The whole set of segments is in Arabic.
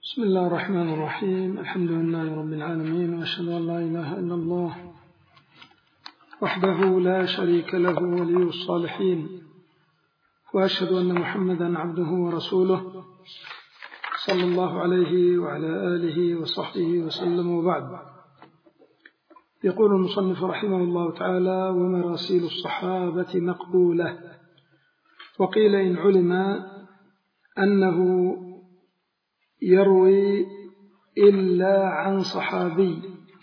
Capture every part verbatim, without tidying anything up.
بسم الله الرحمن الرحيم. الحمد لله رب العالمين، وأشهد أن لا إله إلا الله وحده لا شريك له ولي الصالحين، وأشهد أن محمدا عبده ورسوله صلى الله عليه وعلى آله وصحبه وسلم، وبعد. يقول المصنف رحمه الله تعالى: ومراسيل الصحابة مقبولة. وقيل إن علم أنه يروي إلا عن صحابي،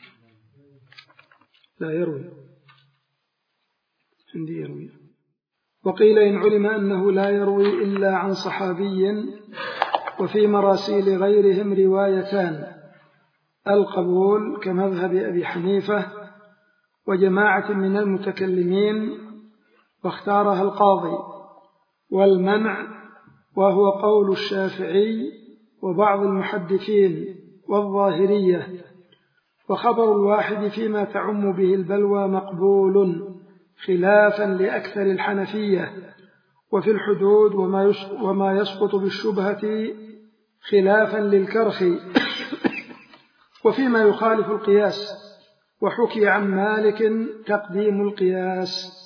لا يروي عندي يروي. وقيل إن علم أنه لا يروي إلا عن صحابي، وفي مراسيل غيرهم روايتان: القبول كمذهب أبي حنيفة وجماعة من المتكلمين واختارها القاضي، والمنع وهو قول الشافعي وبعض المحدثين والظاهرية، وخبر الواحد فيما تعم به البلوى مقبول خلافا لأكثر الحنفية، وفي الحدود وما يسقط بالشبهة خلافا للكرخ، وفيما يخالف القياس. وحكي عن مالك تقديم القياس.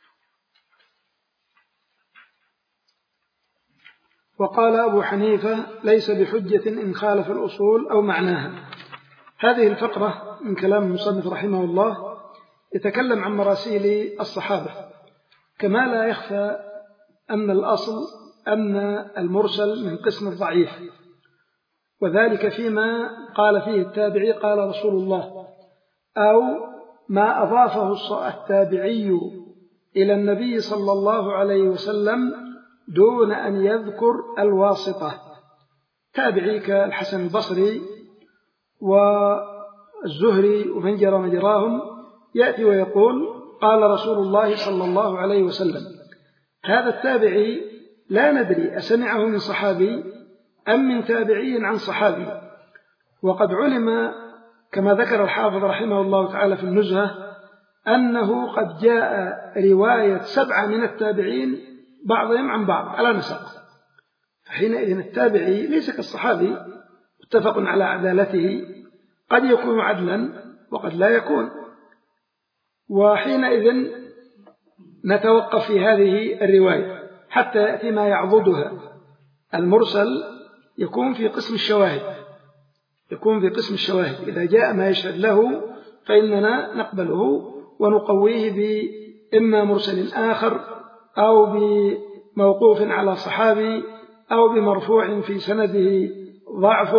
وقال أبو حنيفة: ليس بحجة إن خالف الأصول أو معناها. هذه الفقرة من كلام المصنف رحمه الله يتكلم عن مراسيل الصحابة، كما لا يخفى أن الأصل أن المرسل من قسم الضعيف، وذلك فيما قال فيه التابعي قال رسول الله، أو ما أضافه التابعي إلى النبي صلى الله عليه وسلم دون أن يذكر الواسطة. تابعي كالحسن البصري والزهري ومن جرى مجراهم يأتي ويقول قال رسول الله صلى الله عليه وسلم. هذا التابعي لا ندري أسمعه من صحابي أم من تابعي عن صحابي. وقد علم كما ذكر الحافظ رحمه الله تعالى في النزهة أنه قد جاء رواية سبعة من التابعين بعضهم عن بعض على نسق، فحينئذ التابعي ليس كالصحابي متفق على عدالته، قد يكون عدلا وقد لا يكون. وحينئذ نتوقف في هذه الرواية حتى يأتي ما يعضدها. المرسل يكون في قسم الشواهد، يكون في قسم الشواهد إذا جاء ما يشهد له فإننا نقبله ونقويه بإما مرسل آخر أو بموقوف على صحابي أو بمرفوع في سنده ضعف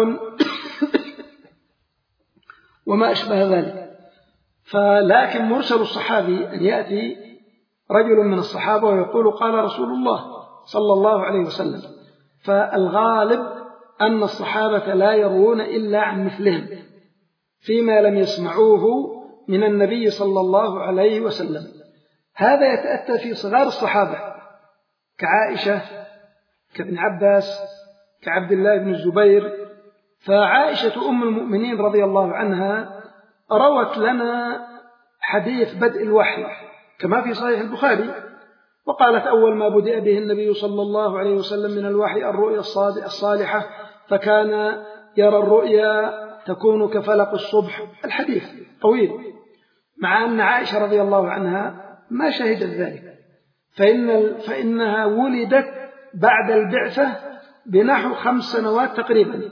وما أشبه ذلك. فلكن مرسل الصحابي أن يأتي رجل من الصحابة ويقول قال رسول الله صلى الله عليه وسلم، فالغالب أن الصحابة لا يروون إلا عن مثلهم فيما لم يسمعوه من النبي صلى الله عليه وسلم. هذا يتأتى في صغار الصحابة كعائشة كابن عباس كعبد الله بن الزبير. فعائشة أم المؤمنين رضي الله عنها روت لنا حديث بدء الوحي كما في صحيح البخاري، وقالت: أول ما بدأ به النبي صلى الله عليه وسلم من الوحي الرؤيا الصالحة، فكان يرى الرؤيا تكون كفلق الصبح. الحديث طويل، مع أن عائشة رضي الله عنها ما شهدت ذلك، فإن فإنها ولدت بعد البعثة بنحو خمس سنوات تقريبا.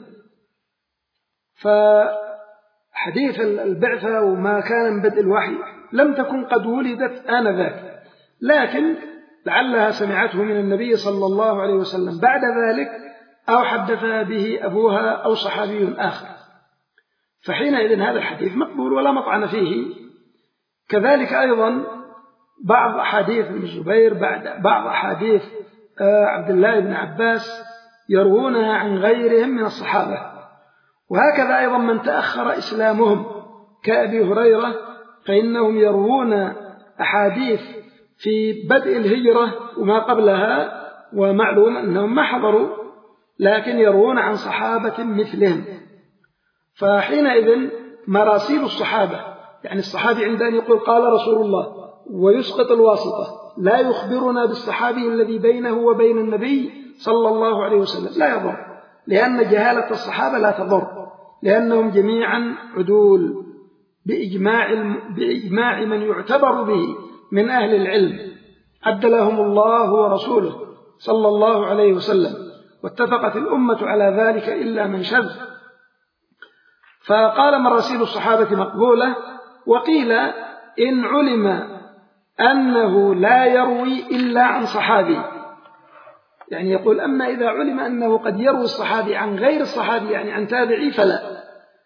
فحديث البعثة وما كان من بدء الوحي لم تكن قد ولدت آنذاك، لكن لعلها سمعته من النبي صلى الله عليه وسلم بعد ذلك، أو حدثها به أبوها أو صحابي آخر. فحينئذ هذا الحديث مقبول ولا مطعن فيه. كذلك أيضا بعض أحاديث ابن الزبير، بعد بعض أحاديث عبد الله بن عباس يروونها عن غيرهم من الصحابة. وهكذا أيضا من تأخر إسلامهم كأبي هريرة، فإنهم يروون أحاديث في بدء الهجرة وما قبلها، ومعلوم أنهم ما حضروا، لكن يروون عن صحابة مثلهم. فحينئذ مراسيل الصحابة، يعني الصحابي عندما يقول قال رسول الله ويسقط الواسطة، لا يخبرنا بالصحابي الذي بينه وبين النبي صلى الله عليه وسلم، لا يضر، لأن جهالة الصحابة لا تضر، لأنهم جميعا عدول بإجماع, بإجماع من يعتبر به من أهل العلم عدلهم الله ورسوله صلى الله عليه وسلم، واتفقت الأمة على ذلك إلا من شذ. فقال مراسيل الصحابة مقبولة. وقيل إن علم أنه لا يروي إلا عن صحابي، يعني يقول أما إذا علم أنه قد يروي الصحابي عن غير الصحابي يعني عن تابعي فلا.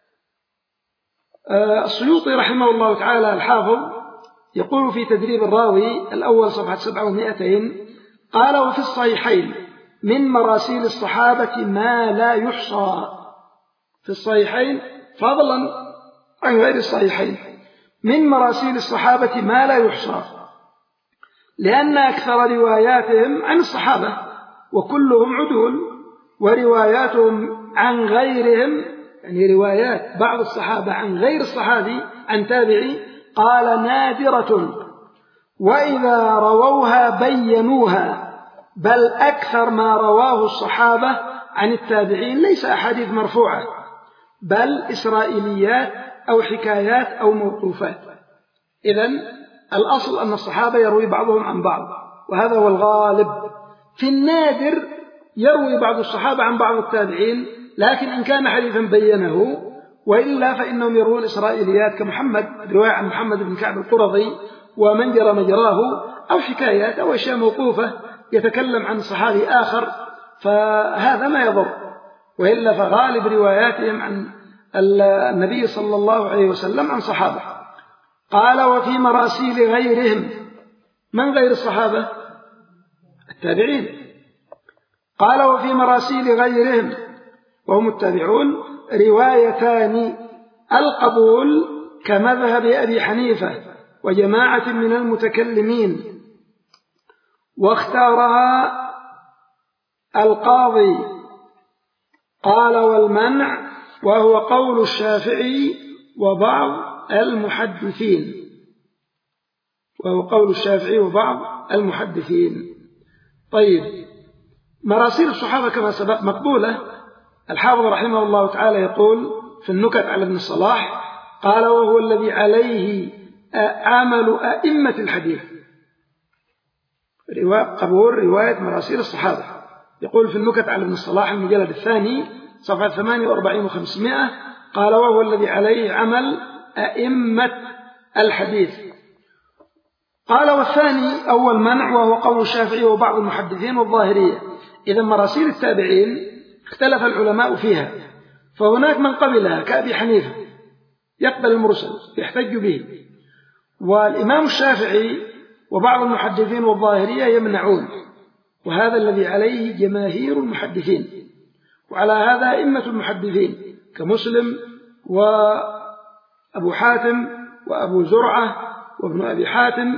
السيوطي رحمه الله تعالى الحافظ يقول في تدريب الراوي الأول صفحة سبعة ومائتين قال وفي الصحيحين من مراسيل الصحابة ما لا يحصى، في الصحيحين فضلا عن غير الصحيحين من مراسيل الصحابة ما لا يحصى، لأن أكثر رواياتهم عن الصحابة وكلهم عدول، ورواياتهم عن غيرهم يعني روايات بعض الصحابة عن غير الصحابي عن تابعي قال نادرة، وإذا رووها بينوها، بل أكثر ما رواه الصحابة عن التابعين ليس أحاديث مرفوعة بل إسرائيليات أو حكايات أو موقوفات. إذن الأصل أن الصحابة يروي بعضهم عن بعض، وهذا هو الغالب. في النادر يروي بعض الصحابة عن بعض التابعين، لكن إن كان حديثا بينه، وإلا فإنهم يروون إسرائيليات كمحمد، رواية عن محمد بن كعب القرظي ومن جرى مجراه، أو حكايات أو أشياء موقوفة يتكلم عن صحابي آخر، فهذا ما يضر. وإلا فغالب رواياتهم عن النبي صلى الله عليه وسلم عن صحابة. قال وفي مراسيل غيرهم، من غير الصحابة؟ التابعين. قال وفي مراسيل غيرهم وهم التابعون روايتان، القبول كمذهب أبي حنيفة وجماعة من المتكلمين، واختارها القاضي. قال والمنع وهو قول الشافعي وبعض المحدثين، وهو قول الشافعي وبعض المحدثين. طيب، مراسيل الصحابة كما سبق مقبولة. الحافظ رحمه الله تعالى يقول في النكت على ابن الصلاح قال وهو الذي عليه عمل أئمة الحديث، قبول رواية مراسيل الصحابة. يقول في النكت على ابن الصلاح المجلد الثاني صفحة ثمانية وأربعين وخمسمائة قال وهو الذي عليه عمل أئمة الحديث. قال والثاني أول منع وهو قول الشافعي وبعض المحدثين والظاهرية. إذا مراسيل التابعين اختلف العلماء فيها، فهناك من قبلها كأبي حنيفة يقبل المرسل يحتج به، والإمام الشافعي وبعض المحدثين والظاهرية يمنعون، وهذا الذي عليه جماهير المحدثين، وعلى هذا أئمة المحدثين كمسلم وأبو حاتم وأبو زرعة وابن أبي حاتم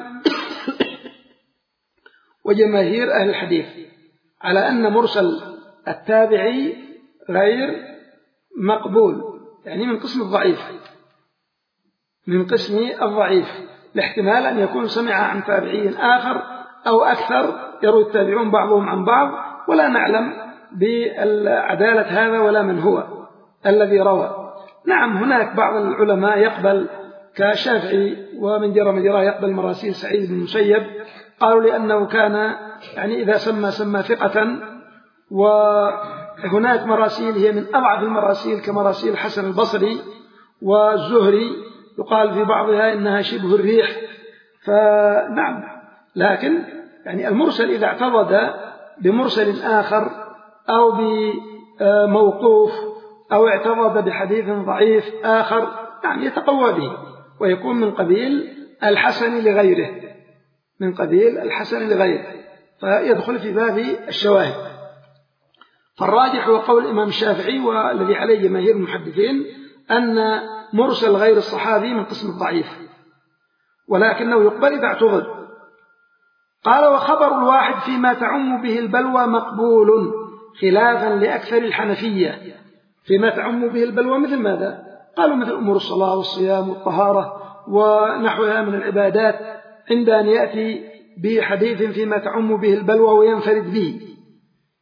وجماهير أهل الحديث على أن مرسل التابعي غير مقبول، يعني من قسم الضعيف، من قسم الضعيف، لاحتمال أن يكون سمع عن تابعي آخر أو أكثر يروي التابعون بعضهم عن بعض، ولا نعلم بالعدالة هذا ولا من هو الذي روى. نعم هناك بعض العلماء يقبل كشافعي ومن جرى مجراه يقبل مراسيل سعيد بن المسيب، قالوا لأنه كان يعني إذا سمى سمى ثقة، وهناك مراسيل هي من أضعف المراسيل كمراسيل حسن البصري والزهري يقال في بعضها إنها شبه الريح. فنعم، لكن يعني المرسل إذا اعتضد بمرسل آخر أو بموقوف أو اعتضد بحديث ضعيف آخر يعني يتقوى به ويكون من قبيل الحسن لغيره، من قبيل الحسن لغيره، فيدخل في باب الشواهد. فالراجح هو قول الإمام الشافعي والذي عليه جماهير المحدثين أن مرسل غير الصحابي من قسم الضعيف، ولكنه يقبل إذا اعتضد. قال وخبر الواحد فيما تعم به البلوى مقبول خلافا لأكثر الحنفية. فيما تعم به البلوى مثل ماذا؟ قالوا مثل أمور الصلاة والصيام والطهارة ونحوها من العبادات، عند أن يأتي بحديث فيما تعم به البلوى وينفرد به،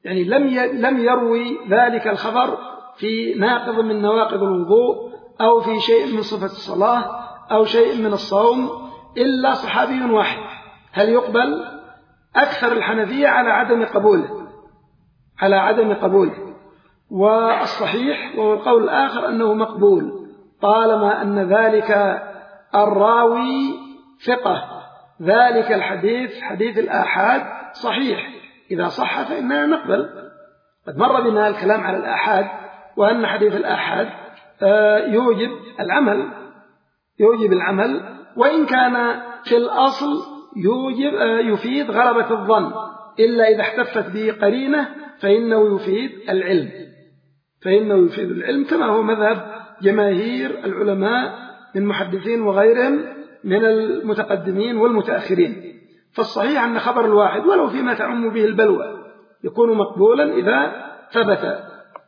يعني لم لم يروي ذلك الخبر في ناقض من نواقض الوضوء أو في شيء من صفة الصلاة أو شيء من الصوم إلا صحابي واحد. هل يقبل؟ أكثر الحنفية على عدم قبوله على عدم قبوله والصحيح وهو القول الآخر أنه مقبول طالما أن ذلك الراوي ثقة. ذلك الحديث حديث الآحاد صحيح، إذا صح فإننا نقبل. قد مر بنا الكلام على الآحاد وأن حديث الآحاد يوجب العمل يوجب العمل وإن كان في الأصل يوجب يفيد غلبة الظن، إلا إذا احتفت به قرينة فإنه يفيد العلم فإنه يفيد العلم كما هو مذهب جماهير العلماء من محدثين وغيرهم من المتقدمين والمتأخرين. فالصحيح أن خبر الواحد ولو فيما تعم به البلوى يكون مقبولا إذا ثبت.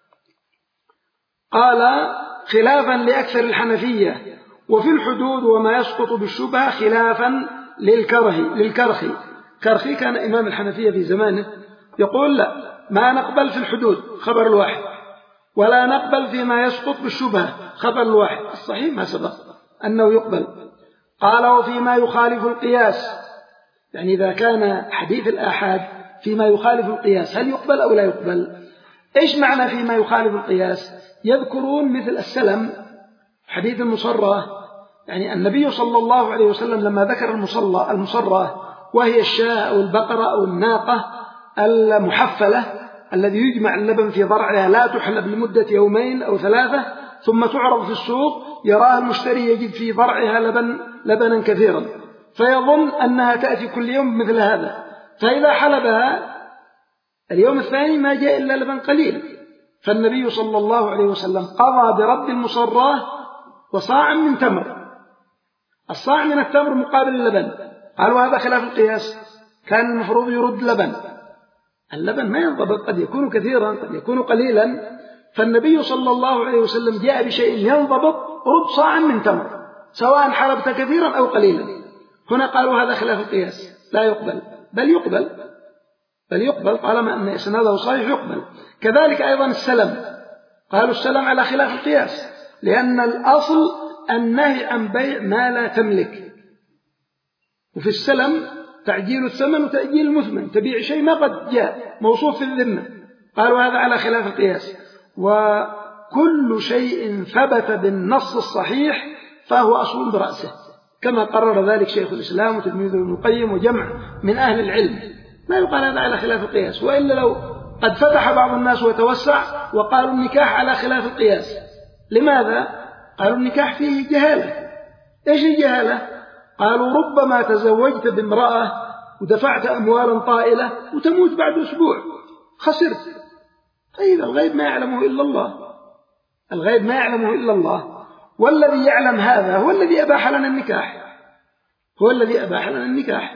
قال خلافا لأكثر الحنفية وفي الحدود وما يسقط بالشبهة خلافا للكرهي للكرخي كرخي كان إمام الحنفية في زمانه يقول لا، ما نقبل في الحدود خبر الواحد ولا نقبل فيما يسقط بالشبهة خبر الواحد. الصحيح ما سبق أنه يقبل. قال وفيما يخالف القياس، يعني إذا كان حديث الآحاد فيما يخالف القياس هل يقبل أو لا يقبل؟ إيش معنى فيما يخالف القياس؟ يذكرون مثل السلم حديث المصرة، يعني النبي صلى الله عليه وسلم لما ذكر المصلى المصرة وهي الشاة أو البقرة أو الناقة المحفلة الذي يجمع اللبن في ضرعها لا تحلب لمدة يومين أو ثلاثة ثم تعرض في السوق يراها المشتري يجد في ضرعها لبن لبنا كثيرا فيظن أنها تأتي كل يوم مثل هذا، فإذا حلبها اليوم الثاني ما جاء إلا لبن قليل، فالنبي صلى الله عليه وسلم قضى برد المصراه وصاع من تمر. الصاع من التمر مقابل اللبن، قالوا هذا خلاف القياس، كان المفروض يرد لبن. اللبن ما ينضبط، قد يكون كثيرا قد يكون قليلا، فالنبي صلى الله عليه وسلم جاء بشيء ينضبط، رد صاعا من تمر سواء حلبت كثيرا أو قليلا. هنا قالوا هذا خلاف القياس لا يقبل، بل يقبل بل يقبل طالما أن إسناده صحيح يقبل. كذلك أيضا السلم، قالوا السلم على خلاف القياس لأن الأصل النهي عن بيع ما لا تملك، وفي السلم تعجيل الثمن وتأجيل المثمن، تبيع شيء ما قد جاء موصوف في الذمة، قالوا هذا على خلاف القياس. وكل شيء ثبت بالنص الصحيح فهو أصل برأسه كما قرر ذلك شيخ الإسلام وتلميذه ابن القيم وجمع من أهل العلم، ما يقال هذا على خلاف القياس. وإلا لو قد فتح بعض الناس وتوسع وقالوا النكاح على خلاف القياس. لماذا؟ قالوا النكاح فيه جهالة. إيش الجهالة؟ قالوا ربما تزوجت بامرأة ودفعت أموالا طائلة وتموت بعد أسبوع، خسرت. طيب الغيب ما يعلمه إلا الله، الغيب ما يعلمه إلا الله، والذي يعلم هذا هو الذي أباح لنا النكاح هو الذي أباح لنا النكاح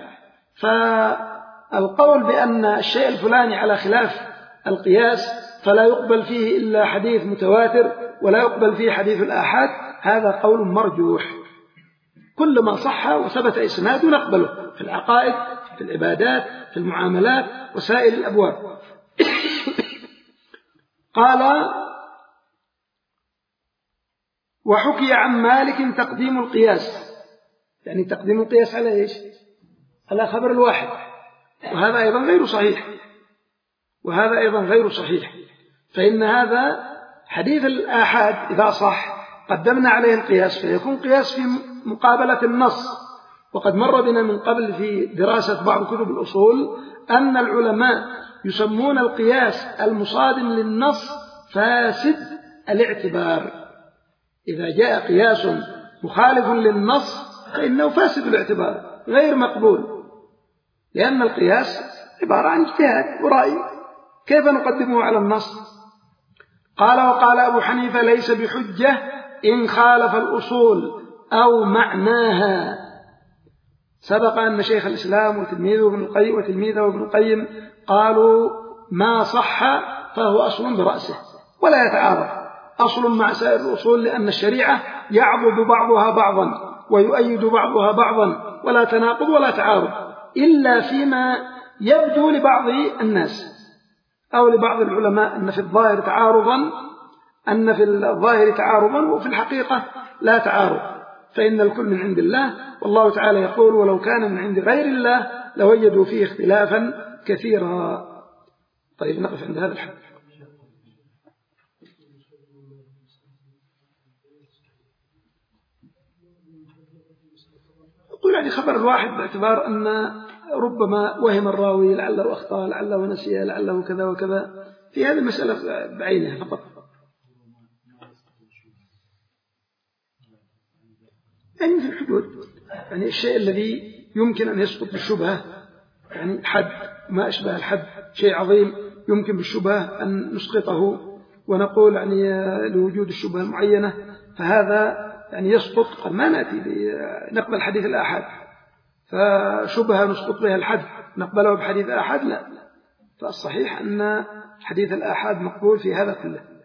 فالقول بأن الشيء الفلاني على خلاف القياس فلا يقبل فيه إلا حديث متواتر ولا يقبل فيه حديث الآحاد، هذا قول مرجوح. كل ما صح وثبت إسناده نقبله في العقائد، في العبادات، في المعاملات، وسائر الأبواب. قال وحكي عن مالك تقديم القياس، يعني تقديم القياس على إيش؟ على خبر الواحد، وهذا أيضا غير صحيح وهذا أيضا غير صحيح فإن هذا حديث الآحاد إذا صح قدمنا عليه القياس فيكون قياس في مقابلة النص. وقد مر بنا من قبل في دراسة بعض كتب الأصول أن العلماء يسمون القياس المصادم للنص فاسد الاعتبار. إذا جاء قياس مخالف للنص فإنه فاسد الاعتبار غير مقبول، لأن القياس عبارة عن اجتهاد ورأي، كيف نقدمه على النص؟ قال وقال أبو حنيفة ليس بحجة إن خالف الأصول أو معناها. سبق أن شيخ الإسلام وتلميذه ابن القيم وتلميذه ابن القيم قالوا ما صح فهو أصل برأسه ولا يتعارض أصل مع سائر الأصول، لأن الشريعة يعضد بعضها بعضا ويؤيد بعضها بعضا ولا تناقض ولا تعارض إلا فيما يبدو لبعض الناس. أو لبعض العلماء أن في الظاهر تعارضا أن في الظاهر تعارضا وفي الحقيقة لا تعارض، فإن الكل من عند الله، والله تعالى يقول ولو كان من عند غير الله لوجدوا فيه اختلافا كثيرا. طيب نقف عند هذا الحد. يقول يعني خبر الواحد باعتبار أن ربما وهم الراوي، لعله أخطأ، لعله نسي، لعله كذا وكذا، في هذه المسألة بعينها فقط. يعني في الحدود، يعني الشيء الذي يمكن أن يسقط بالشبهة، يعني الحد ما أشبه الحد شيء عظيم يمكن بالشبهة أن نسقطه ونقول يعني لوجود الشبهة المعينة، فهذا يعني يسقط. قد ما نأتي نقبل حديث الآحاد، فشبهة نسقط بها الحد نقبله بحديث الآحاد، لا. فالصحيح أن حديث الآحاد مقبول في هذا كله.